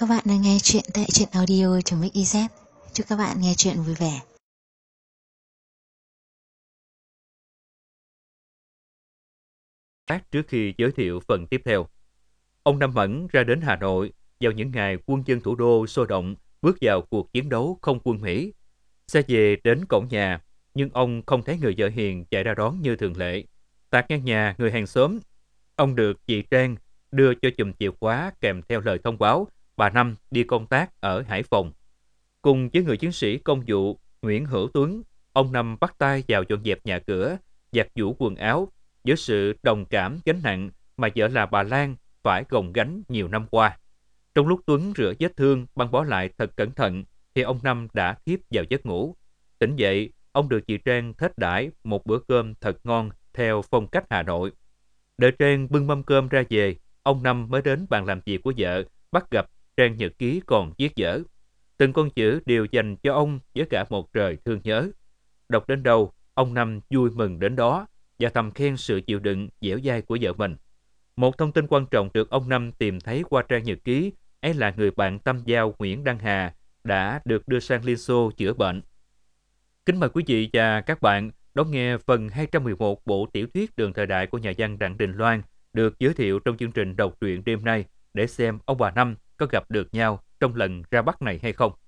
Các bạn đang nghe chuyện tại truyện audio.mix.iz. Chúc các bạn nghe chuyện vui vẻ. Trước khi giới thiệu phần tiếp theo, ông Năm Mẫn ra đến Hà Nội vào những ngày quân dân thủ đô sôi động bước vào cuộc chiến đấu không quân Mỹ. Xe về đến cổng nhà, nhưng ông không thấy người vợ hiền chạy ra đón như thường lệ. Tạt ngang nhà người hàng xóm, ông được chị Trang đưa cho chùm chìa khóa kèm theo lời thông báo bà Năm đi công tác ở Hải Phòng. Cùng với người chiến sĩ công vụ Nguyễn Hữu Tuấn, ông Năm bắt tay vào dọn dẹp nhà cửa, giặt giũ quần áo với sự đồng cảm gánh nặng mà vợ là bà Lan phải gồng gánh nhiều năm qua. Trong lúc Tuấn rửa vết thương băng bó lại thật cẩn thận, thì ông Năm đã thiếp vào giấc ngủ. Tỉnh dậy, ông được chị Trang thết đãi một bữa cơm thật ngon theo phong cách Hà Nội. Đợi Trang bưng mâm cơm ra về, ông Năm mới đến bàn làm việc của vợ, bắt gặp trang nhật ký còn viết dở. Từng con chữ đều dành cho ông với cả một trời thương nhớ. Đọc đến đâu, ông Năm vui mừng đến đó và thầm khen sự chịu đựng dẻo dai của vợ mình. Một thông tin quan trọng được ông Năm tìm thấy qua trang nhật ký ấy là người bạn tâm giao Nguyễn Đăng Hà đã được đưa sang Liên Xô chữa bệnh. Kính mời quý vị và các bạn đón nghe phần 211 bộ tiểu thuyết Đường thời đại của nhà văn Đặng Đình Loan được giới thiệu trong chương trình đọc truyện đêm nay, để xem ông bà Năm có gặp được nhau trong lần ra Bắc này hay không.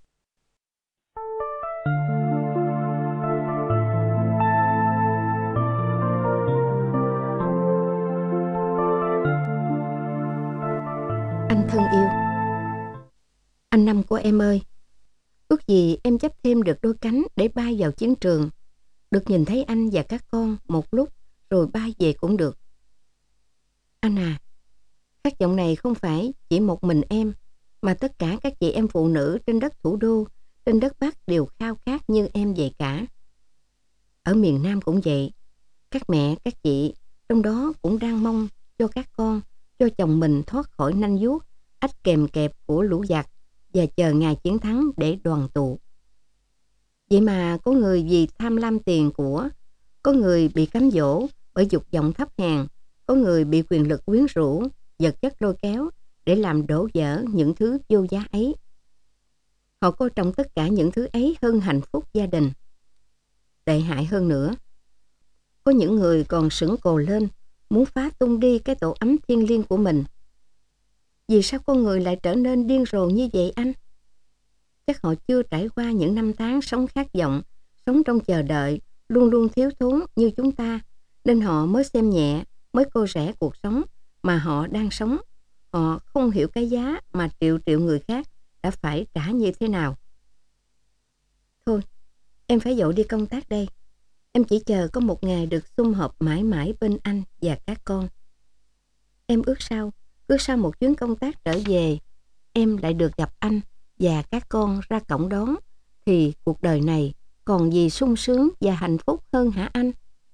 Anh thân yêu, anh Năm của em ơi, ước gì em chấp thêm được đôi cánh để bay vào chiến trường, được nhìn thấy anh và các con một lúc rồi bay về cũng được. Anh à, khát vọng này không phải chỉ một mình em, mà tất cả các chị em phụ nữ trên đất thủ đô, trên đất Bắc đều khao khát như em vậy cả. Ở miền Nam cũng vậy, các mẹ, các chị trong đó cũng đang mong cho các con, cho chồng mình thoát khỏi nanh vuốt, ách kèm kẹp của lũ giặc và chờ ngày chiến thắng để đoàn tụ. Vậy mà có người vì tham lam tiền của, có người bị cám dỗ bởi dục vọng thấp hèn, có người bị quyền lực quyến rũ, vật chất lôi kéo để làm đổ vỡ những thứ vô giá ấy. Họ coi trọng tất cả những thứ ấy hơn hạnh phúc gia đình. Tệ hại hơn nữa, có những người còn sững cồ lên, muốn phá tung đi cái tổ ấm thiêng liêng của mình. Vì sao con người lại trở nên điên rồ như vậy anh? Chắc họ chưa trải qua những năm tháng sống khát vọng, sống trong chờ đợi, luôn luôn thiếu thốn như chúng ta, nên họ mới xem nhẹ, mới cô rẻ cuộc sống mà họ đang sống. Họ không hiểu cái giá mà triệu triệu người khác đã phải trả như thế nào. Thôi, em phải dội đi công tác đây. Em chỉ chờ có một ngày được sum họp mãi mãi bên anh và các con. Em ước sao, cứ sau một chuyến công tác trở về, em lại được gặp anh và các con ra cổng đón, thì cuộc đời này còn gì sung sướng và hạnh phúc hơn hả anh?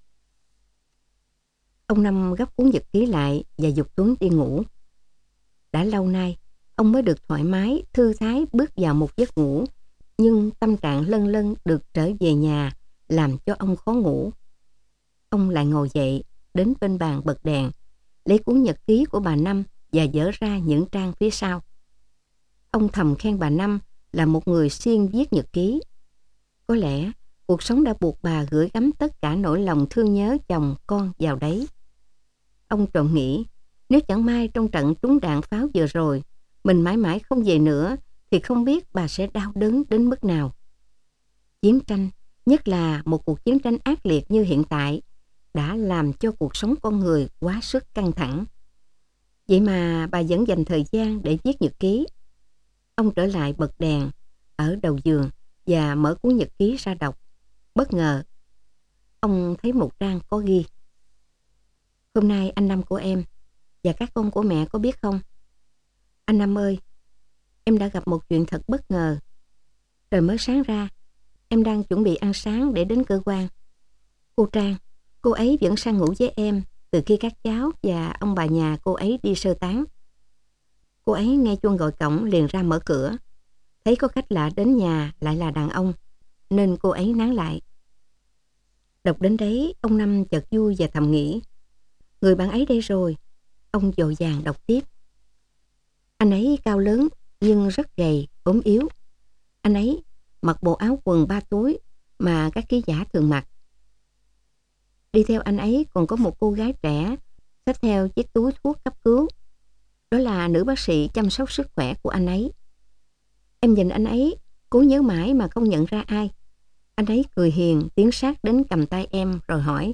Ông Năm gấp cuốn nhật ký lại và giục Tuấn đi ngủ. Đã lâu nay, ông mới được thoải mái, thư thái bước vào một giấc ngủ, nhưng tâm trạng lân lân được trở về nhà làm cho ông khó ngủ. Ông lại ngồi dậy, đến bên bàn bật đèn, lấy cuốn nhật ký của bà Năm và dở ra những trang phía sau. Ông thầm khen bà Năm là một người siêng viết nhật ký. Có lẽ cuộc sống đã buộc bà gửi gắm tất cả nỗi lòng thương nhớ chồng con vào đấy. Ông trộm nghĩ, nếu chẳng may trong trận trúng đạn pháo vừa rồi, mình mãi mãi không về nữa, thì không biết bà sẽ đau đớn đến mức nào. Chiến tranh, nhất là một cuộc chiến tranh ác liệt như hiện tại, đã làm cho cuộc sống con người quá sức căng thẳng. Vậy mà bà vẫn dành thời gian để viết nhật ký. Ông trở lại bật đèn ở đầu giường và mở cuốn nhật ký ra đọc. Bất ngờ, ông thấy một trang có ghi: Hôm nay anh Năm của em và các con của mẹ có biết không? Anh Năm ơi, em đã gặp một chuyện thật bất ngờ. Trời mới sáng ra, em đang chuẩn bị ăn sáng để đến cơ quan. Cô Trang, cô ấy vẫn sang ngủ với em từ khi các cháu và ông bà nhà cô ấy đi sơ tán. Cô ấy nghe chuông gọi cổng liền ra mở cửa. Thấy có khách lạ đến nhà lại là đàn ông, nên cô ấy nán lại. Đọc đến đấy, ông Năm chợt vui và thầm nghĩ, người bạn ấy đây rồi. Ông vội vàng đọc tiếp. Anh ấy cao lớn, nhưng rất gầy, ốm yếu. Anh ấy mặc bộ áo quần 3 túi mà các ký giả thường mặc. Đi theo anh ấy còn có một cô gái trẻ xách theo chiếc túi thuốc cấp cứu. Đó là nữ bác sĩ chăm sóc sức khỏe của anh ấy. Em nhìn anh ấy, cố nhớ mãi mà không nhận ra ai. Anh ấy cười hiền, tiến sát đến cầm tay em rồi hỏi: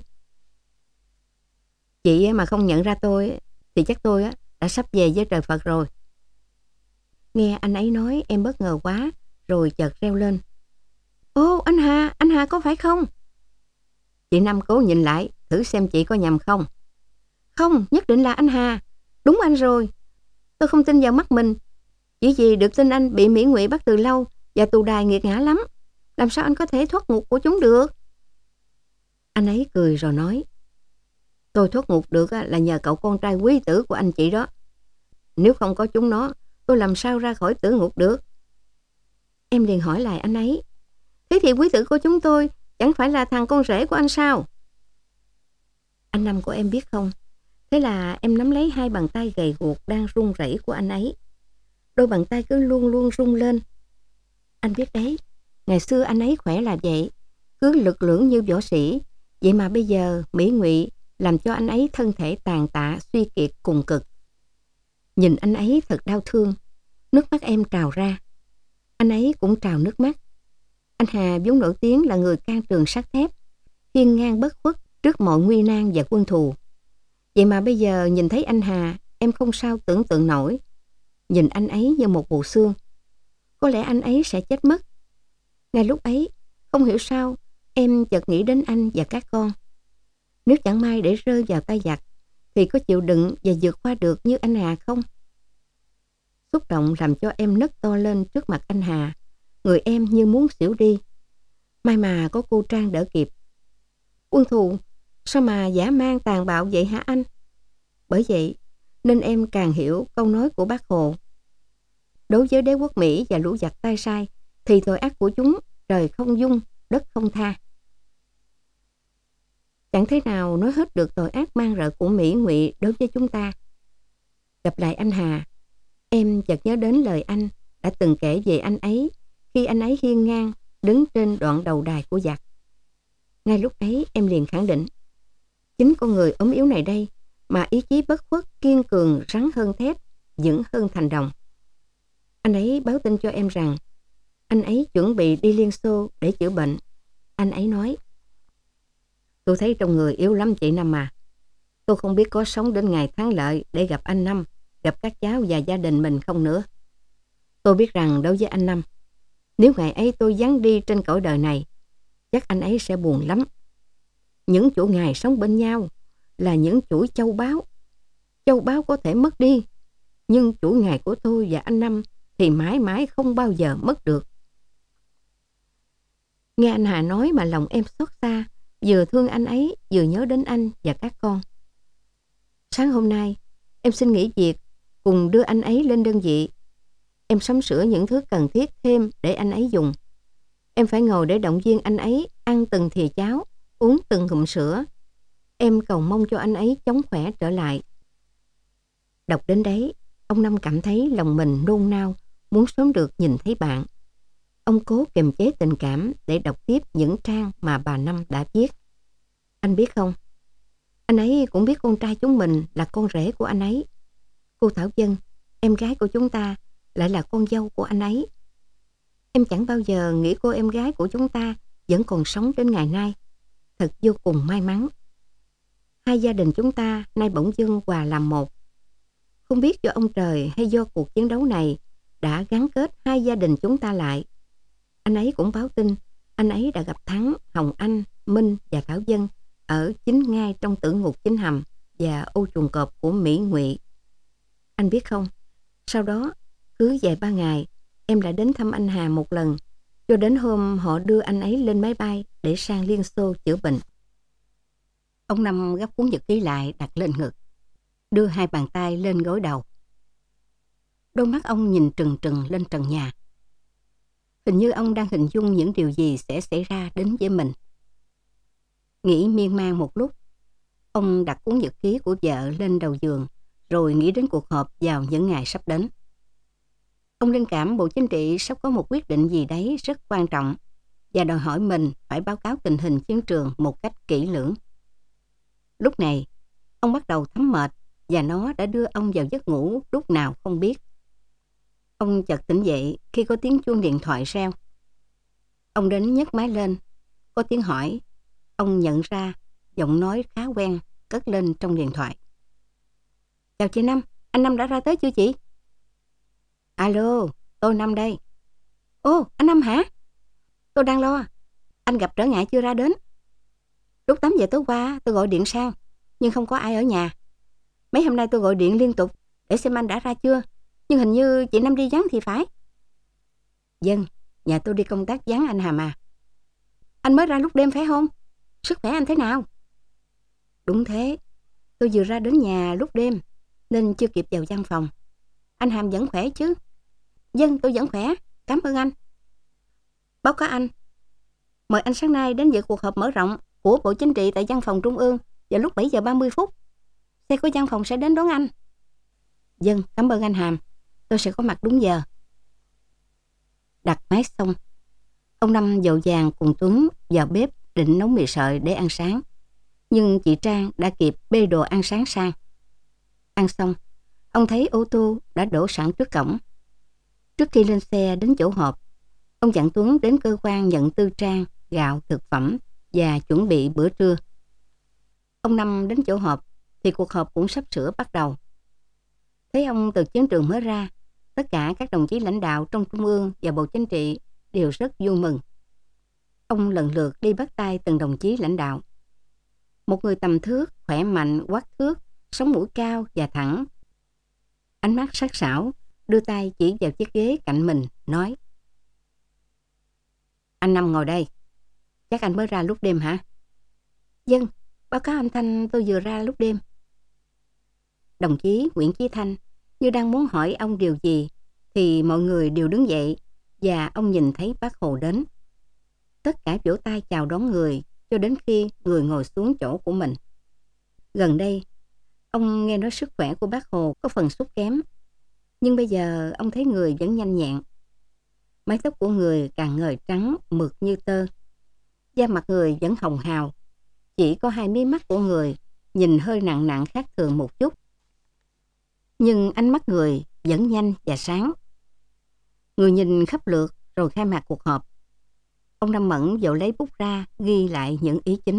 "Chị mà không nhận ra tôi thì chắc tôi đã sắp về với trời Phật rồi." Nghe anh ấy nói em bất ngờ quá, rồi chợt reo lên: "Ô, anh Hà có phải không?" Chị Năm cố nhìn lại, thử xem chị có nhầm không. "Không, nhất định là anh Hà. Đúng anh rồi. Tôi không tin vào mắt mình. Chỉ vì được tin anh bị Mỹ Ngụy bắt từ lâu và tù đài nghiệt ngã lắm. Làm sao anh có thể thoát ngục của chúng được?" Anh ấy cười rồi nói: "Tôi thoát ngục được là nhờ cậu con trai quý tử của anh chị đó. Nếu không có chúng nó, tôi làm sao ra khỏi tử ngục được?" Em liền hỏi lại anh ấy: "Thế thì quý tử của chúng tôi chẳng phải là thằng con rể của anh sao?" Anh Năm của em biết không? Thế là em nắm lấy hai bàn tay gầy guộc đang run rẩy của anh ấy. Đôi bàn tay cứ luôn luôn rung lên. Anh biết đấy, ngày xưa anh ấy khỏe là vậy, cứ lực lưỡng như võ sĩ. Vậy mà bây giờ Mỹ Ngụy làm cho anh ấy thân thể tàn tạ, suy kiệt cùng cực. Nhìn anh ấy thật đau thương, nước mắt em trào ra. Anh ấy cũng trào nước mắt. Anh Hà vốn nổi tiếng là người can trường sắt thép, hiên ngang bất khuất trước mọi nguy nan và quân thù. Vậy mà bây giờ nhìn thấy anh Hà, em không sao tưởng tượng nổi. Nhìn anh ấy như một bộ xương. Có lẽ anh ấy sẽ chết mất. Ngay lúc ấy, không hiểu sao, em chợt nghĩ đến anh và các con. Nếu chẳng may để rơi vào tay giặc, thì có chịu đựng và vượt qua được như anh Hà không? Xúc động làm cho em nấc to lên trước mặt anh Hà. Người em như muốn xỉu đi. May mà có cô Trang đỡ kịp. "Quân thù, sao mà dã man tàn bạo vậy hả anh?" Bởi vậy nên em càng hiểu câu nói của Bác Hồ: "Đối với đế quốc Mỹ và lũ giặc tay sai, thì tội ác của chúng trời không dung, đất không tha." Chẳng thế nào nói hết được tội ác man rợ của Mỹ Ngụy đối với chúng ta. Gặp lại anh Hà, em chợt nhớ đến lời anh đã từng kể về anh ấy khi anh ấy hiên ngang đứng trên đoạn đầu đài của giặc. Ngay lúc ấy em liền khẳng định, chính con người ốm yếu này đây mà ý chí bất khuất, kiên cường, rắn hơn thép, vững hơn thành đồng. Anh ấy báo tin cho em rằng anh ấy chuẩn bị đi Liên Xô để chữa bệnh. Anh ấy nói: "Tôi thấy trong người yếu lắm chị Năm à. Tôi không biết có sống đến ngày thắng lợi để gặp anh Năm, gặp các cháu và gia đình mình không nữa. Tôi biết rằng đối với anh Năm, nếu ngày ấy tôi vắng đi trên cõi đời này, chắc anh ấy sẽ buồn lắm. Những chuỗi ngày sống bên nhau là những chuỗi châu báu. Châu báu có thể mất đi, nhưng chuỗi ngày của tôi và anh Năm thì mãi mãi không bao giờ mất được." Nghe anh Hà nói mà lòng em xót xa, vừa thương anh ấy vừa nhớ đến anh và các con. Sáng hôm nay em xin nghỉ việc cùng đưa anh ấy lên đơn vị. Em sắm sửa những thứ cần thiết thêm để anh ấy dùng. Em phải ngồi để động viên anh ấy ăn từng thìa cháo, uống từng ngụm sữa. Em cầu mong cho anh ấy chóng khỏe trở lại. Đọc đến đấy, ông Năm cảm thấy lòng mình nôn nao, muốn sớm được nhìn thấy bạn. Ông cố kiềm chế tình cảm để đọc tiếp những trang mà bà Năm đã viết. Anh biết không, anh ấy cũng biết con trai chúng mình là con rể của anh ấy. Cô Thảo Vân, em gái của chúng ta, lại là con dâu của anh ấy. Em chẳng bao giờ nghĩ cô em gái của chúng ta vẫn còn sống đến ngày nay. Thật vô cùng may mắn. Hai gia đình chúng ta nay bỗng dưng hòa làm một. Không biết do ông trời hay do cuộc chiến đấu này đã gắn kết hai gia đình chúng ta lại. Anh ấy cũng báo tin anh ấy đã gặp Thắng, Hồng Anh, Minh và Thảo Vân ở chính ngay trong tử ngục Chính Hầm và ô chuồng cọp của Mỹ Ngụy. Anh biết không, sau đó cứ vài ba ngày em lại đến thăm anh Hà một lần, cho đến hôm họ đưa anh ấy lên máy bay để sang Liên Xô chữa bệnh. Ông Năm gấp cuốn nhật ký lại đặt lên ngực, đưa hai bàn tay lên gối đầu. Đôi mắt ông nhìn trừng trừng lên trần nhà. Hình như ông đang hình dung những điều gì sẽ xảy ra đến với mình. Nghĩ miên man một lúc, ông đặt cuốn nhật ký của vợ lên đầu giường, rồi nghĩ đến cuộc họp vào những ngày sắp đến. Ông linh cảm Bộ Chính trị sắp có một quyết định gì đấy rất quan trọng và đòi hỏi mình phải báo cáo tình hình chiến trường một cách kỹ lưỡng. Lúc này, ông bắt đầu thấm mệt và nó đã đưa ông vào giấc ngủ lúc nào không biết. Ông chợt tỉnh dậy khi có tiếng chuông điện thoại reo. Ông đến nhấc máy lên, có tiếng hỏi. Ông nhận ra giọng nói khá quen cất lên trong điện thoại. Chào chị Năm, anh Năm đã ra tới chưa chị? Alo, tôi Năm đây. Ồ, anh Năm hả? Tôi đang lo, anh gặp trở ngại chưa ra đến? Lúc 8 giờ tối qua tôi gọi điện sang, nhưng không có ai ở nhà. Mấy hôm nay tôi gọi điện liên tục để xem anh đã ra chưa, nhưng hình như chị Năm đi vắng thì phải. Vâng, nhà tôi đi công tác vắng anh Hàm à. Anh mới ra lúc đêm phải không? Sức khỏe anh thế nào? Đúng thế, tôi vừa ra đến nhà lúc đêm nên chưa kịp vào văn phòng. Anh Hàm vẫn khỏe chứ? Vâng, tôi vẫn khỏe, cảm ơn anh. Báo cáo anh, mời anh sáng nay đến dự cuộc họp mở rộng của Bộ Chính trị tại văn phòng Trung ương vào lúc 7 giờ 30 phút. Xe của văn phòng sẽ đến đón anh. Vâng, cảm ơn anh Hàm, tôi sẽ có mặt đúng giờ. Đặt máy xong, ông Năm vội vàng cùng Tuấn vào bếp định nấu mì sợi để ăn sáng. Nhưng chị Trang đã kịp bê đồ ăn sáng sang. Ăn xong, ông thấy ô tô đã đổ sẵn trước cổng. Trước khi lên xe đến chỗ họp, ông dặn Tuấn đến cơ quan nhận tư trang, gạo, thực phẩm và chuẩn bị bữa trưa. Ông Năm đến chỗ họp thì cuộc họp cũng sắp sửa bắt đầu. Thấy ông từ chiến trường mới ra, tất cả các đồng chí lãnh đạo trong Trung ương và Bộ Chính trị đều rất vui mừng. Ông lần lượt đi bắt tay từng đồng chí lãnh đạo. Một người tầm thước, khỏe mạnh, quắc thước, sống mũi cao và thẳng. Ánh mắt sắc sảo, đưa tay chỉ vào chiếc ghế cạnh mình, nói: Anh Năm ngồi đây. Chắc anh mới ra lúc đêm hả? Vâng, báo cáo anh Thanh, tôi vừa ra lúc đêm. Đồng chí Nguyễn Chí Thanh như đang muốn hỏi ông điều gì thì mọi người đều đứng dậy và ông nhìn thấy Bác Hồ đến. Tất cả vỗ tay chào đón người cho đến khi người ngồi xuống chỗ của mình. Gần đây, ông nghe nói sức khỏe của Bác Hồ có phần sút kém, nhưng bây giờ ông thấy người vẫn nhanh nhẹn. Mái tóc của người càng ngời trắng mượt như tơ. Da mặt người vẫn hồng hào, chỉ có hai mí mắt của người nhìn hơi nặng nặng khác thường một chút. Nhưng ánh mắt người vẫn nhanh và sáng. Người nhìn khắp lượt rồi khai mạc cuộc họp. Ông Năm Mẫn vội lấy bút ra ghi lại những ý chính.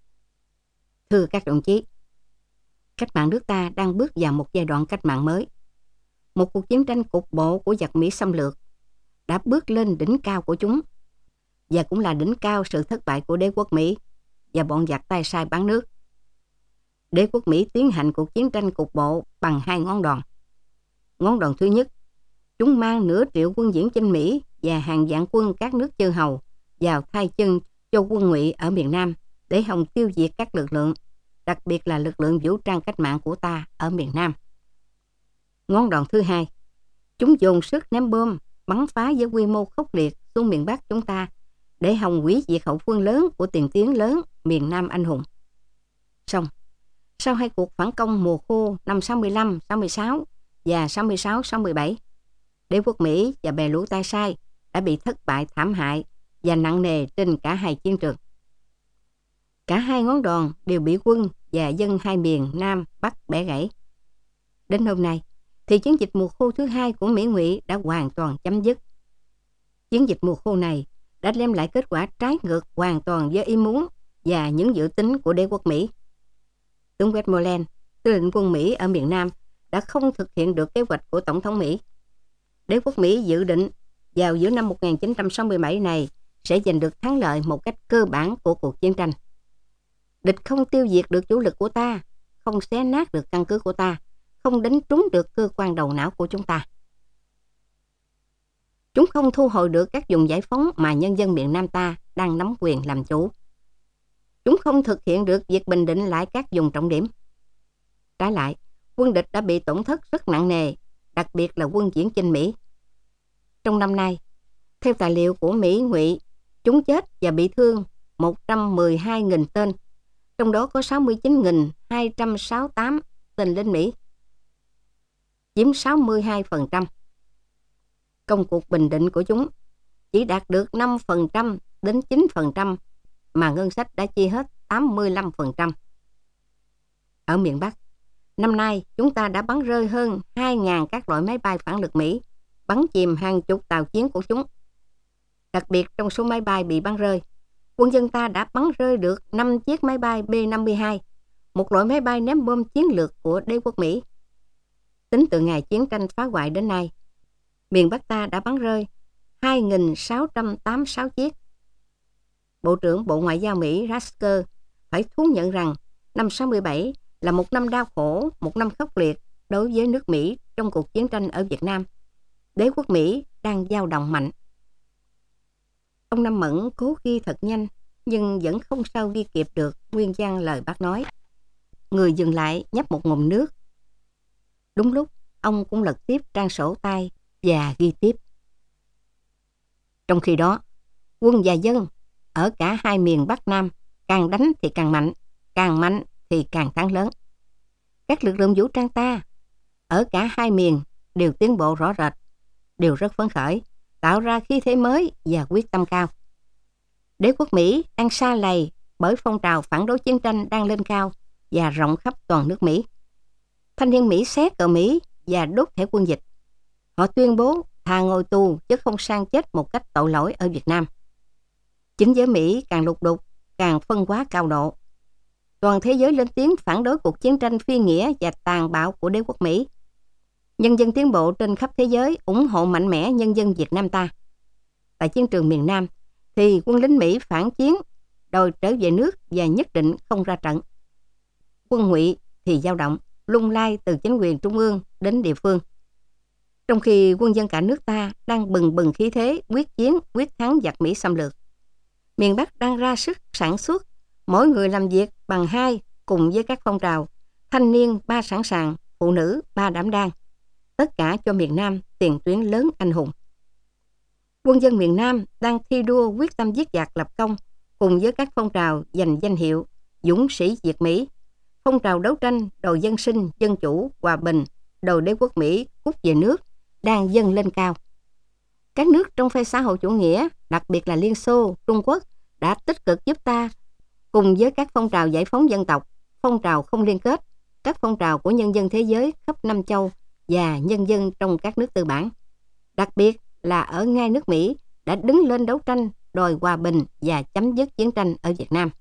Thưa các đồng chí, cách mạng nước ta đang bước vào một giai đoạn cách mạng mới. Một cuộc chiến tranh cục bộ của giặc Mỹ xâm lược đã bước lên đỉnh cao của chúng, và cũng là đỉnh cao sự thất bại của đế quốc Mỹ và bọn giặc tay sai bán nước. Đế quốc Mỹ tiến hành cuộc chiến tranh cục bộ bằng hai ngón đòn. Ngón đòn thứ nhất, chúng mang nửa triệu quân viễn chinh Mỹ và hàng vạn quân các nước chư hầu vào thay chân cho quân Ngụy ở miền Nam để hòng tiêu diệt các lực lượng, đặc biệt là lực lượng vũ trang cách mạng của ta ở miền Nam. Ngón đòn thứ hai, chúng dồn sức ném bom, bắn phá với quy mô khốc liệt xuống miền Bắc chúng ta để hòng hủy diệt hậu phương lớn của tiền tuyến lớn miền Nam anh hùng. Xong, sau hai cuộc phản công mùa khô năm 65, 66 và 66, 67, đế quốc Mỹ và bè lũ tay sai đã bị thất bại thảm hại và nặng nề trên cả hai chiến trường. Cả hai ngón đòn đều bị quân và dân hai miền Nam Bắc bẻ gãy. Đến hôm nay, thì chiến dịch mùa khô thứ hai của Mỹ Ngụy đã hoàn toàn chấm dứt. Chiến dịch mùa khô này đã đem lại kết quả trái ngược hoàn toàn với ý muốn và những dự tính của đế quốc Mỹ. Tướng Westmoreland, tư lệnh quân Mỹ ở miền Nam, đã không thực hiện được kế hoạch của Tổng thống Mỹ. Đế quốc Mỹ dự định vào giữa năm 1967 này sẽ giành được thắng lợi một cách cơ bản của cuộc chiến tranh. Địch không tiêu diệt được chủ lực của ta, không xé nát được căn cứ của ta, không đánh trúng được cơ quan đầu não của chúng ta. Chúng không thu hồi được các vùng giải phóng mà nhân dân miền Nam ta đang nắm quyền làm chủ. Chúng không thực hiện được việc bình định lại các vùng trọng điểm. Trái lại, quân địch đã bị tổn thất rất nặng nề, đặc biệt là quân viễn chinh Mỹ. Trong năm nay, theo tài liệu của Mỹ Ngụy, chúng chết và bị thương 112.000 tên, trong đó có 69.268 tên lính Mỹ, chiếm 62%. Công cuộc bình định của chúng chỉ đạt được 5% đến 9%, mà ngân sách đã chi hết 85%. Ở miền Bắc, năm nay chúng ta đã bắn rơi hơn 2.000 các loại máy bay phản lực Mỹ, bắn chìm hàng chục tàu chiến của chúng. Đặc biệt trong số máy bay bị bắn rơi, quân dân ta đã bắn rơi được 5 chiếc máy bay B-52, một loại máy bay ném bom chiến lược của đế quốc Mỹ. Tính từ ngày chiến tranh phá hoại đến nay, miền Bắc ta đã bắn rơi 2.686 chiếc. Bộ trưởng Bộ Ngoại giao Mỹ Rasker phải thú nhận rằng năm 67 là một năm đau khổ, một năm khốc liệt đối với nước Mỹ trong cuộc chiến tranh ở Việt Nam. Đế quốc Mỹ đang dao động mạnh. Ông Năm Mẫn cố ghi thật nhanh, nhưng vẫn không sao ghi kịp được nguyên văn lời bác nói. Người dừng lại nhấp một ngụm nước. Đúng lúc, ông cũng lật tiếp trang sổ tay và ghi tiếp. Trong khi đó, quân và dân ở cả hai miền Bắc Nam càng đánh thì càng mạnh thì càng thắng lớn. Các lực lượng vũ trang ta ở cả hai miền đều tiến bộ rõ rệt, đều rất phấn khởi, tạo ra khí thế mới và quyết tâm cao. Đế quốc Mỹ đang sa lầy bởi phong trào phản đối chiến tranh đang lên cao và rộng khắp toàn nước Mỹ. Thanh niên Mỹ xé cờ Mỹ và đốt thẻ quân dịch. Họ tuyên bố thà ngồi tù chứ không sang chết một cách tội lỗi ở Việt Nam. Chính giới Mỹ càng lục đục, càng phân hóa cao độ. Toàn thế giới lên tiếng phản đối cuộc chiến tranh phi nghĩa và tàn bạo của đế quốc Mỹ. Nhân dân tiến bộ trên khắp thế giới ủng hộ mạnh mẽ nhân dân Việt Nam ta. Tại chiến trường miền Nam thì quân lính Mỹ phản chiến, đòi trở về nước và nhất định không ra trận. Quân Ngụy thì dao động, lung lay từ chính quyền trung ương đến địa phương. Trong khi quân dân cả nước ta đang bừng bừng khí thế quyết chiến, quyết thắng giặc Mỹ xâm lược. Miền Bắc đang ra sức sản xuất, mỗi người làm việc bằng hai cùng với các phong trào, thanh niên 3 sẵn sàng, phụ nữ 3 đảm đang. Tất cả cho miền Nam tiền tuyến lớn anh hùng. Quân dân miền Nam đang thi đua quyết tâm giết giặc lập công cùng với các phong trào giành danh hiệu dũng sĩ diệt Mỹ, phong trào đấu tranh đòi dân sinh, dân chủ, hòa bình, đòi đế quốc Mỹ cút về nước đang dâng lên cao. Các nước trong phe xã hội chủ nghĩa, đặc biệt là Liên Xô, Trung Quốc đã tích cực giúp ta cùng với các phong trào giải phóng dân tộc, phong trào không liên kết, các phong trào của nhân dân thế giới khắp năm châu và nhân dân trong các nước tư bản. Đặc biệt là ở ngay nước Mỹ đã đứng lên đấu tranh đòi hòa bình và chấm dứt chiến tranh ở Việt Nam.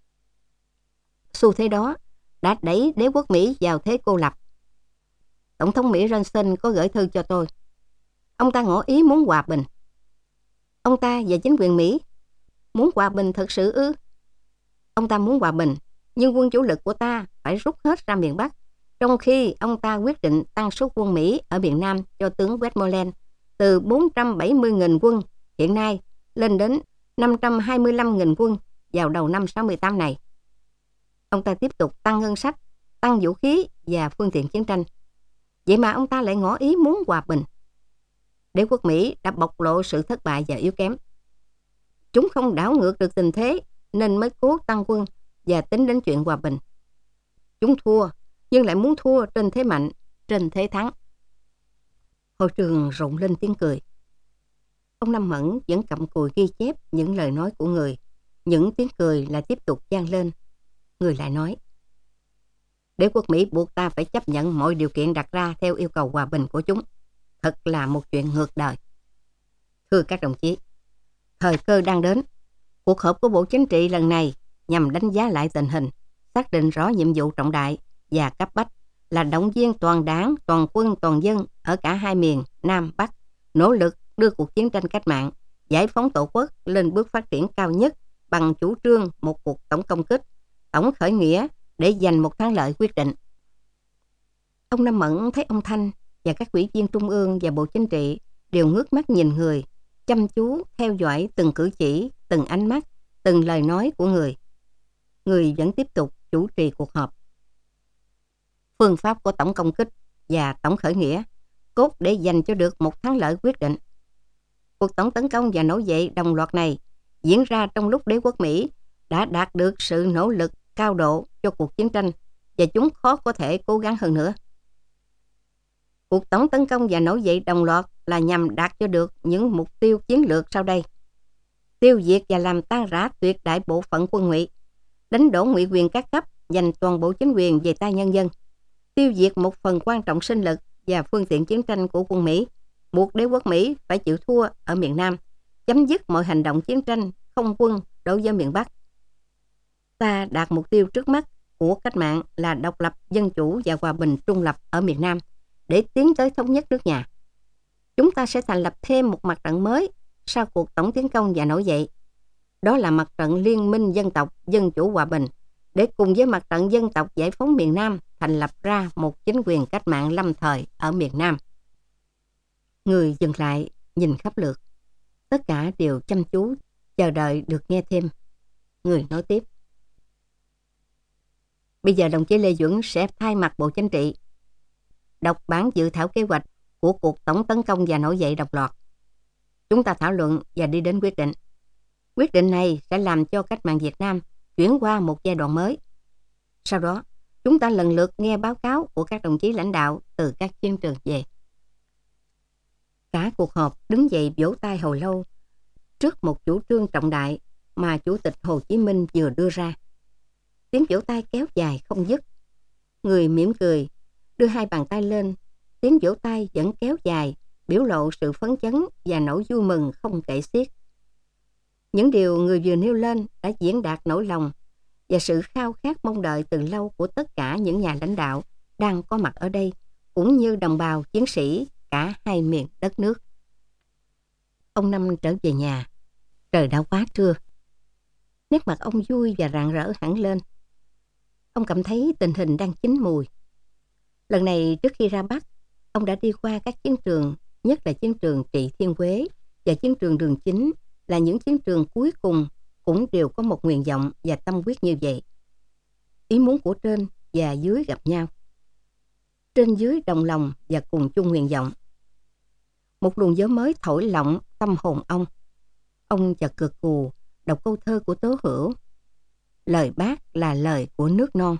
Xu thế đó đã đẩy đế quốc Mỹ vào thế cô lập. Tổng thống Mỹ Johnson có gửi thư cho tôi. Ông ta ngỏ ý muốn hòa bình. Ông ta và chính quyền Mỹ muốn hòa bình thật sự ư? Ông ta muốn hòa bình, nhưng quân chủ lực của ta phải rút hết ra miền Bắc, trong khi ông ta quyết định tăng số quân Mỹ ở miền Nam cho tướng Westmoreland từ 470.000 quân hiện nay lên đến 525.000 quân vào đầu năm 68 này. Ông ta tiếp tục tăng ngân sách, tăng vũ khí và phương tiện chiến tranh. Vậy mà ông ta lại ngỏ ý muốn hòa bình. Đế quốc Mỹ đã bộc lộ sự thất bại và yếu kém. Chúng không đảo ngược được tình thế nên mới cố tăng quân và tính đến chuyện hòa bình. Chúng thua, nhưng lại muốn thua trên thế mạnh, trên thế thắng. Hội trường rộn lên tiếng cười. Ông Năm Mẫn vẫn cặm cụi ghi chép những lời nói của người. Những tiếng cười lại tiếp tục vang lên. Người lại nói: đế quốc Mỹ buộc ta phải chấp nhận mọi điều kiện đặt ra theo yêu cầu hòa bình của chúng. Thật là một chuyện ngược đời. Thưa các đồng chí, thời cơ đang đến. Cuộc họp của Bộ Chính trị lần này nhằm đánh giá lại tình hình, xác định rõ nhiệm vụ trọng đại và cấp bách là động viên toàn đảng, toàn quân, toàn dân ở cả hai miền Nam Bắc nỗ lực đưa cuộc chiến tranh cách mạng, giải phóng Tổ quốc lên bước phát triển cao nhất bằng chủ trương một cuộc tổng công kích, tổng khởi nghĩa để giành một thắng lợi quyết định. Ông Năm Mẫn thấy ông Thanh và các ủy viên Trung ương và Bộ Chính trị đều ngước mắt nhìn người, chăm chú theo dõi từng cử chỉ, từng ánh mắt, từng lời nói của người. Người vẫn tiếp tục chủ trì cuộc họp. Phương pháp của tổng công kích và tổng khởi nghĩa cốt để giành cho được một thắng lợi quyết định. Cuộc tổng tấn công và nổi dậy đồng loạt này diễn ra trong lúc đế quốc Mỹ đã đạt được sự nỗ lực cao độ cho cuộc chiến tranh và chúng khó có thể cố gắng hơn nữa. Cuộc tổng tấn công và nổi dậy đồng loạt là nhằm đạt cho được những mục tiêu chiến lược sau đây. Tiêu diệt và làm tan rã tuyệt đại bộ phận quân Ngụy, đánh đổ Ngụy quyền các cấp, giành toàn bộ chính quyền về tay nhân dân, tiêu diệt một phần quan trọng sinh lực và phương tiện chiến tranh của quân Mỹ, buộc đế quốc Mỹ phải chịu thua ở miền Nam, chấm dứt mọi hành động chiến tranh không quân đối với miền Bắc. Ta đạt mục tiêu trước mắt của cách mạng là độc lập, dân chủ và hòa bình trung lập ở miền Nam để tiến tới thống nhất nước nhà. Chúng ta sẽ thành lập thêm một mặt trận mới sau cuộc tổng tiến công và nổi dậy. Đó là mặt trận Liên minh Dân tộc Dân chủ Hòa bình, để cùng với mặt trận Dân tộc Giải phóng miền Nam thành lập ra một chính quyền cách mạng lâm thời ở miền Nam. Người dừng lại, nhìn khắp lượt. Tất cả đều chăm chú, chờ đợi được nghe thêm. Người nói tiếp. Bây giờ đồng chí Lê Duẩn sẽ thay mặt Bộ Chính trị đọc bản dự thảo kế hoạch của cuộc tổng tấn công và nổi dậy đồng loạt. Chúng ta thảo luận và đi đến quyết định. Quyết định này sẽ làm cho cách mạng Việt Nam chuyển qua một giai đoạn mới. Sau đó, chúng ta lần lượt nghe báo cáo của các đồng chí lãnh đạo từ các chiến trường về. Cả cuộc họp đứng dậy vỗ tay hồi lâu trước một chủ trương trọng đại mà Chủ tịch Hồ Chí Minh vừa đưa ra. Tiếng vỗ tay kéo dài không dứt. Người mỉm cười, đưa hai bàn tay lên. Tiếng vỗ tay vẫn kéo dài, biểu lộ sự phấn chấn và nỗi vui mừng không kể xiết. Những điều người vừa nêu lên đã diễn đạt nỗi lòng và sự khao khát mong đợi từ lâu của tất cả những nhà lãnh đạo đang có mặt ở đây, cũng như đồng bào chiến sĩ cả hai miền đất nước. Ông Năm trở về nhà. Trời đã quá trưa. Nét mặt ông vui và rạng rỡ hẳn lên. Ông cảm thấy tình hình đang chín mùi. Lần này trước khi ra Bắc, ông đã đi qua các chiến trường, nhất là chiến trường Trị Thiên Quế và chiến trường Đường Chính, là những chiến trường cuối cùng cũng đều có một nguyện vọng và tâm quyết như vậy. Ý muốn của trên và dưới gặp nhau. Trên dưới đồng lòng và cùng chung nguyện vọng. Một luồng gió mới thổi lộng tâm hồn ông. Ông chợt cực cù đọc câu thơ của Tố Hữu. Lời Bác là lời của nước non.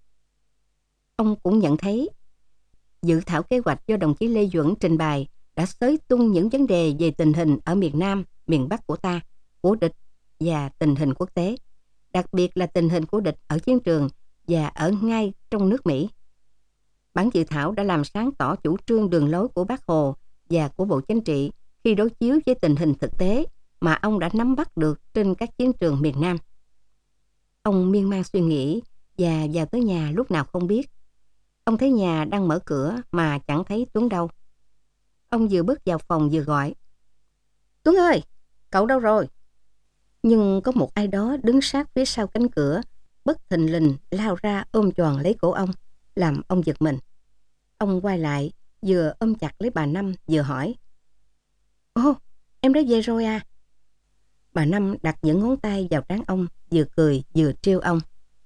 Ông cũng nhận thấy dự thảo kế hoạch do đồng chí Lê Duẩn trình bày đã xới tung những vấn đề về tình hình ở miền Nam, miền Bắc của ta, của địch và tình hình quốc tế, đặc biệt là tình hình của địch ở chiến trường và ở ngay trong nước Mỹ. Bản dự thảo đã làm sáng tỏ chủ trương đường lối của Bác Hồ và của Bộ Chính trị khi đối chiếu với tình hình thực tế mà ông đã nắm bắt được trên các chiến trường miền Nam. Ông miên man suy nghĩ và vào tới nhà lúc nào không biết. Ông thấy nhà đang mở cửa mà chẳng thấy Tuấn đâu. Ông vừa bước vào phòng vừa gọi. Tuấn ơi, cậu đâu rồi? Nhưng có một ai đó đứng sát phía sau cánh cửa, bất thình lình lao ra ôm choàng lấy cổ ông, làm ông giật mình. Ông quay lại, vừa ôm chặt lấy bà Năm vừa hỏi. Ồ, em đã về rồi à? Bà Năm đặt những ngón tay vào trán ông, vừa cười vừa trêu ông.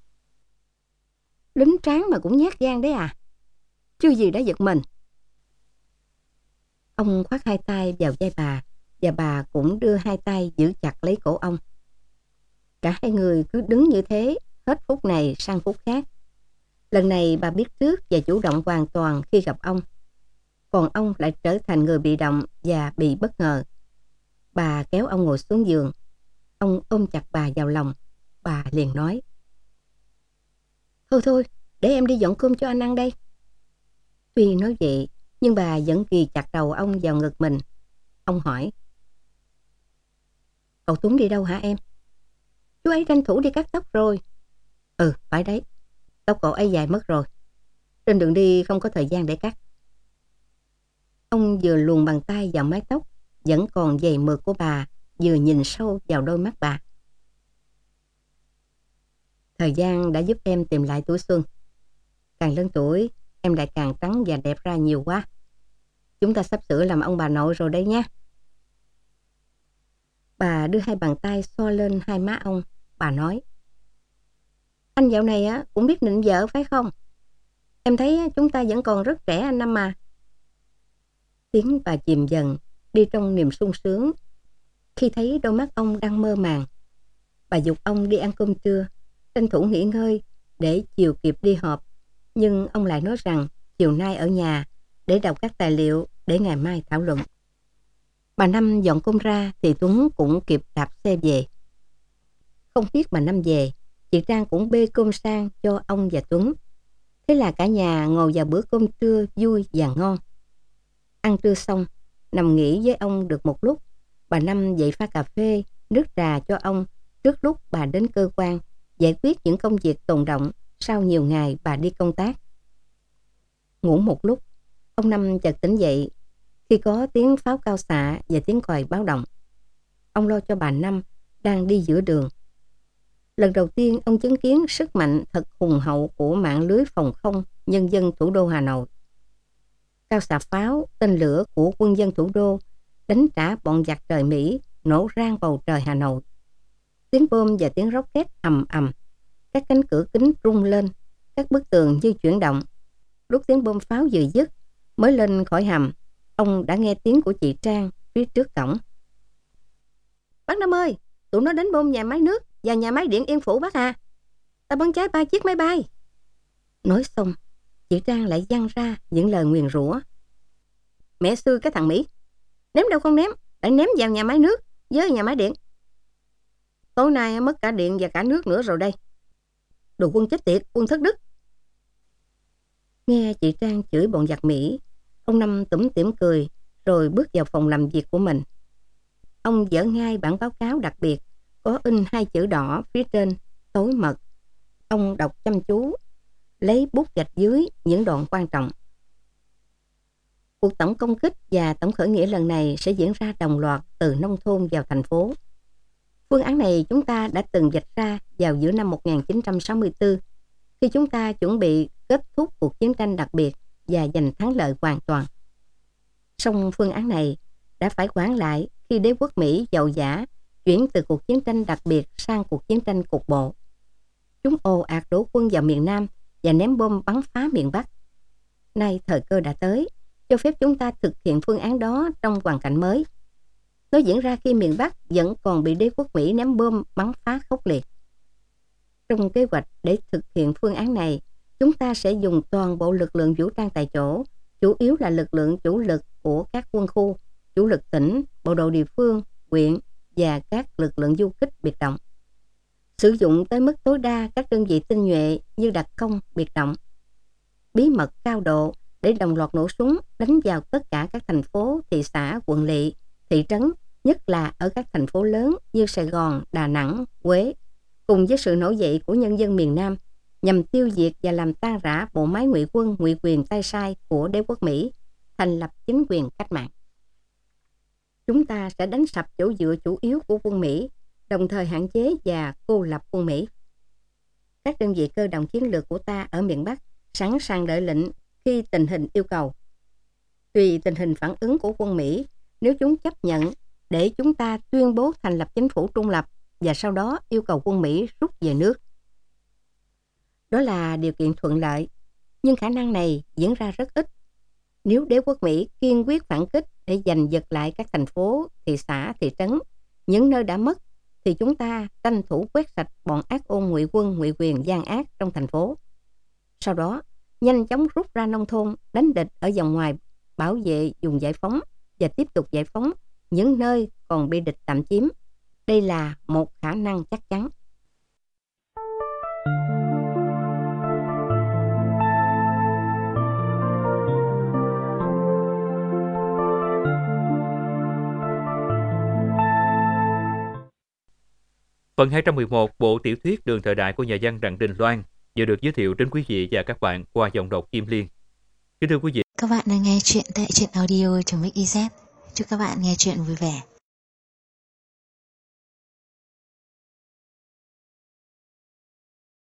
Lính tráng mà cũng nhát gan đấy à? Chưa gì đã giật mình. Ông khoác hai tay vào vai bà, và bà cũng đưa hai tay giữ chặt lấy cổ ông. Cả hai người cứ đứng như thế, hết phút này sang phút khác. Lần này bà biết trước và chủ động hoàn toàn khi gặp ông. Còn ông lại trở thành người bị động và bị bất ngờ. Bà kéo ông ngồi xuống giường. Ông ôm chặt bà vào lòng. Bà liền nói. Thôi, để em đi dọn cơm cho anh ăn đây. Tuy nói vậy, nhưng bà vẫn ghì chặt đầu ông vào ngực mình. Ông hỏi. Cậu Tuấn đi đâu hả em? Chú ấy tranh thủ đi cắt tóc rồi. Ừ, phải đấy. Tóc cậu ấy dài mất rồi. Trên đường đi không có thời gian để cắt. Ông vừa luồn bàn tay vào mái tóc vẫn còn dày mượt của bà, vừa nhìn sâu vào đôi mắt bà. Thời gian đã giúp em tìm lại tuổi xuân. Càng lớn tuổi, em lại càng trắng và đẹp ra nhiều quá. Chúng ta sắp sửa làm ông bà nội rồi đấy nhé. Bà đưa hai bàn tay xoa lên hai má ông. Bà nói. Anh dạo này cũng biết nịnh vợ phải không? Em thấy chúng ta vẫn còn rất trẻ anh Năm mà. Tiếng bà chìm dần, đi trong niềm sung sướng. Khi thấy đôi mắt ông đang mơ màng, bà giục ông đi ăn cơm trưa, tranh thủ nghỉ ngơi để chiều kịp đi họp. Nhưng ông lại nói rằng chiều nay ở nhà để đọc các tài liệu để ngày mai thảo luận. Bà Năm dọn cơm ra thì Tuấn cũng kịp đạp xe về. Không biết bà Năm về, chị Trang cũng bê cơm sang cho ông và Tuấn. Thế là cả nhà ngồi vào bữa cơm trưa vui và ngon. Ăn trưa xong, nằm nghỉ với ông được một lúc, bà Năm dậy pha cà phê, nước trà cho ông trước lúc bà đến cơ quan giải quyết những công việc tồn đọng sau nhiều ngày bà đi công tác. Ngủ một lúc, ông Năm chợt tỉnh dậy khi có tiếng pháo cao xạ và tiếng còi báo động. Ông lo cho bà Năm đang đi giữa đường. Lần đầu tiên ông chứng kiến sức mạnh thật hùng hậu của mạng lưới phòng không nhân dân thủ đô Hà Nội. Cao xạ pháo, tên lửa của quân dân thủ đô đánh trả bọn giặc trời Mỹ nổ rang bầu trời Hà Nội. Tiếng bom và tiếng rocket ầm ầm, các cánh cửa kính rung lên, các bức tường như chuyển động. Lúc tiếng bom pháo vừa dứt, mới lên khỏi hầm, ông đã nghe tiếng của chị Trang phía trước cổng. Bác Năm ơi, tụi nó đánh bom nhà máy nước và nhà máy điện Yên Phủ bác à. Ta bắn cháy 3 chiếc máy bay. Nói xong, chị Trang lại văng ra những lời nguyền rủa. Mẹ xưa cái thằng Mỹ, ném đâu không ném, lại ném vào nhà máy nước với nhà máy điện. Tối nay mất cả điện và cả nước nữa rồi đây. Đồ quân chết tiệt, quân thất đức. Nghe chị Trang chửi bọn giặc Mỹ, ông Năm tủm tỉm cười rồi bước vào phòng làm việc của mình. Ông dở ngay bản báo cáo đặc biệt có in 2 chữ đỏ phía trên, tối mật. Ông đọc chăm chú, lấy bút gạch dưới những đoạn quan trọng. Cuộc tổng công kích và tổng khởi nghĩa lần này sẽ diễn ra đồng loạt từ nông thôn vào thành phố. Phương án này chúng ta đã từng vạch ra vào giữa năm 1964 khi chúng ta chuẩn bị kết thúc cuộc chiến tranh đặc biệt và giành thắng lợi hoàn toàn. Song phương án này đã phải hoãn lại khi đế quốc Mỹ giàu dã chuyển từ cuộc chiến tranh đặc biệt sang cuộc chiến tranh cục bộ. Chúng ồ ạt đổ quân vào miền Nam và ném bom bắn phá miền Bắc. Nay thời cơ đã tới, cho phép chúng ta thực hiện phương án đó trong hoàn cảnh mới. Nó diễn ra khi miền Bắc vẫn còn bị đế quốc Mỹ ném bom bắn phá khốc liệt. Trong kế hoạch để thực hiện phương án này, chúng ta sẽ dùng toàn bộ lực lượng vũ trang tại chỗ, chủ yếu là lực lượng chủ lực của các quân khu, chủ lực tỉnh, bộ đội địa phương, huyện và các lực lượng du kích biệt động. Sử dụng tới mức tối đa các đơn vị tinh nhuệ như đặc công biệt động. Bí mật cao độ để đồng loạt nổ súng đánh vào tất cả các thành phố, thị xã, quận lỵ, thị trấn, nhất là ở các thành phố lớn như Sài Gòn, Đà Nẵng, Huế, cùng với sự nổi dậy của nhân dân miền Nam, nhằm tiêu diệt và làm tan rã bộ máy ngụy quân, ngụy quyền tay sai của đế quốc Mỹ, thành lập chính quyền cách mạng. Chúng ta sẽ đánh sập chỗ dựa chủ yếu của quân Mỹ, đồng thời hạn chế và cô lập quân Mỹ. Các đơn vị cơ động chiến lược của ta ở miền Bắc sẵn sàng đợi lệnh khi tình hình yêu cầu. Tùy tình hình phản ứng của quân Mỹ, nếu chúng chấp nhận để chúng ta tuyên bố thành lập chính phủ trung lập và sau đó yêu cầu quân Mỹ rút về nước. Đó là điều kiện thuận lợi, nhưng khả năng này diễn ra rất ít. Nếu đế quốc Mỹ kiên quyết phản kích để giành giật lại các thành phố, thị xã, thị trấn, những nơi đã mất, thì chúng ta tranh thủ quét sạch bọn ác ôn ngụy quân, ngụy quyền gian ác trong thành phố. Sau đó, nhanh chóng rút ra nông thôn, đánh địch ở vòng ngoài, bảo vệ vùng giải phóng và tiếp tục giải phóng những nơi còn bị địch tạm chiếm. Đây là một khả năng chắc chắn. Phần 211 bộ tiểu thuyết Đường thời đại của nhà văn Đặng Đình Loan vừa được giới thiệu đến quý vị và các bạn qua giọng đọc Kim Liên. Kính thưa quý vị, Các bạn đang nghe chuyện tại truyện audio.mix.iz. Chúc các bạn nghe chuyện vui vẻ.